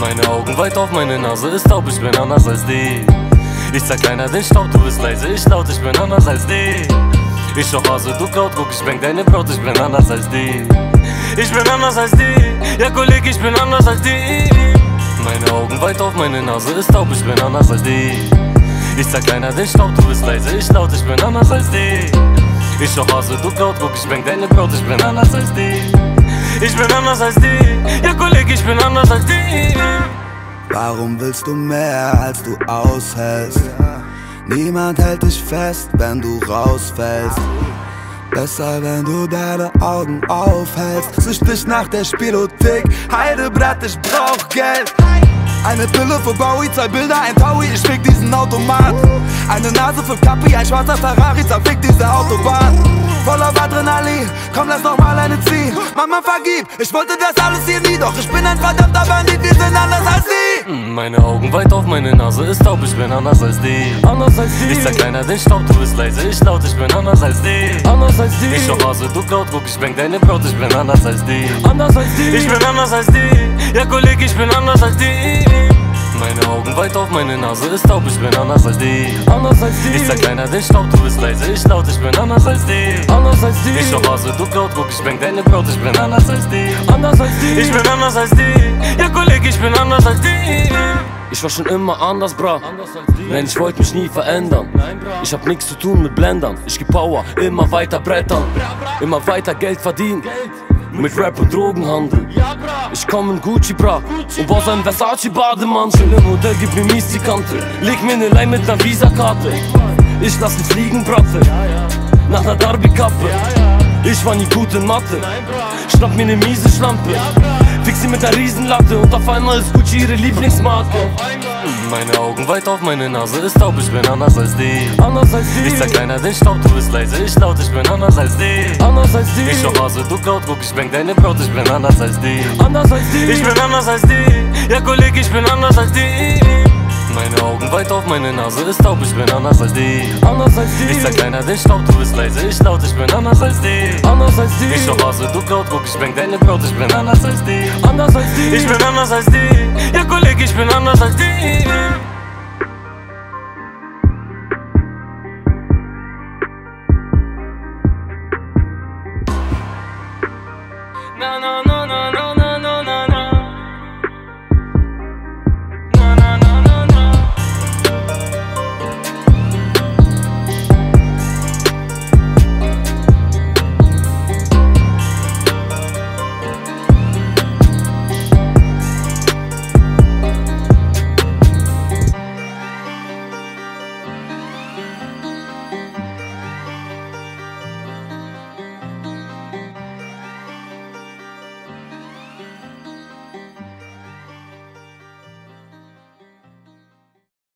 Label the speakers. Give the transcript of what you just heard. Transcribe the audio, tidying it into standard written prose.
Speaker 1: Meine Augen weit auf, meine Nase ist taub, ich bin anders als die. Ich sag keiner den Staub, du bist leise, ich laut, ich bin anders als die. Ich schau Hase, du Kraut, guck, ich bank deine Braut, ich bin anders als die. Ich bin anders als die, ja Kollege, ich bin anders als die. Meine Augen weit auf, meine Nase ist taub, ich bin anders als die. Ich sag keiner den Staub, du bist leise, ich laut, ich bin anders als die. Ich schau Hase, du Kraut, guck, ich bank deine Braut, ich bin anders als die. Ich bin anders als die, ja Kollege, ich bin anders als die.
Speaker 2: Warum willst du mehr als du aushältst? Niemand hält dich fest, wenn du rausfällst. Besser, wenn du deine Augen aufhältst. Sücht dich nach der Spielothek, Heidebrett, ich brauch Geld. Eine Pille für Bowie, 2 Bilder, ein Taui, ich fick diesen Automat. Eine Nase für Capri, ein schwarzer Ferrari, zerfickt diese Autobahn. Voll auf Adrenalin, komm lass noch mal eine ziehen. Mama vergib, ich wollte das alles hier nie, doch ich bin ein verdammter Bandit, wir sind anders als die.
Speaker 1: Meine Augen weit auf, meine Nase ist taub, ich bin anders als die. Anders als die. Ich sag keiner den Staub, du bist leise, ich laut, ich bin anders als die. Anders als die. Ich schau Hase, du Kraut, guck, ich bank deine Braut, ich bin anders als die. Anders als die. Ich bin anders als die, ja Kollege, ich bin anders als die. Meine Augen weit auf, meine Nase ist taub, ich bin anders als die. Anders als die. Ich sag keiner den Staub, du bist leise, ich laut, ich bin anders als die. Anders als die. Ich schau Hase, du Kraut, guck, ich bank deine Braut, ich bin anders als die. Anders als die. Ich bin anders als die, ja Kollege, ich bin anders als die. Ich war schon immer anders, bra. Nein, ich wollte mich nie verändern. Ich hab nichts zu tun mit Blendern. Ich geb Power, immer weiter brettern. Immer weiter Geld verdienen. Mit Rap und Drogenhandel. Ich komm in Gucci, bra. Und baue sein Versace Bademantel. Im Hotel gib mir mies die Kante. Leg mir ne Leih mit ner Visakarte. Ich lass ihn fliegen, Bratte. Nach ner Derby-Kappe. Ich war nie gut in Mathe. Schnapp mir ne miese Schlampe. Fix sie mit der Riesenlatte und auf einmal ist Gucci ihre Lieblingsmarke. Meine Augen weit auf, meine Nase ist taub, ich bin anders als die. Anders als die. Ich sag keiner den Staub, du bist leise, ich laut, ich bin anders als die. Anders als die. Ich schau Hase, du Kraut, guck, ich bank deine Braut, ich bin anders als die. Anders als die. Ich bin anders als die, ja Kollege, ich bin anders als die. Meine Augen weit auf, meine Nase ist taub, ich bin anders als die. Anders als die. Ich sag keiner den Staub, du bist leise, ich laut, ich bin anders als die. Anders als die. Ich schau Hase, du Kraut, guck, ich bank deine Braut, ich bin anders als die. Anders als die. Ich bin anders als die, ja Kollege, ich bin anders als die.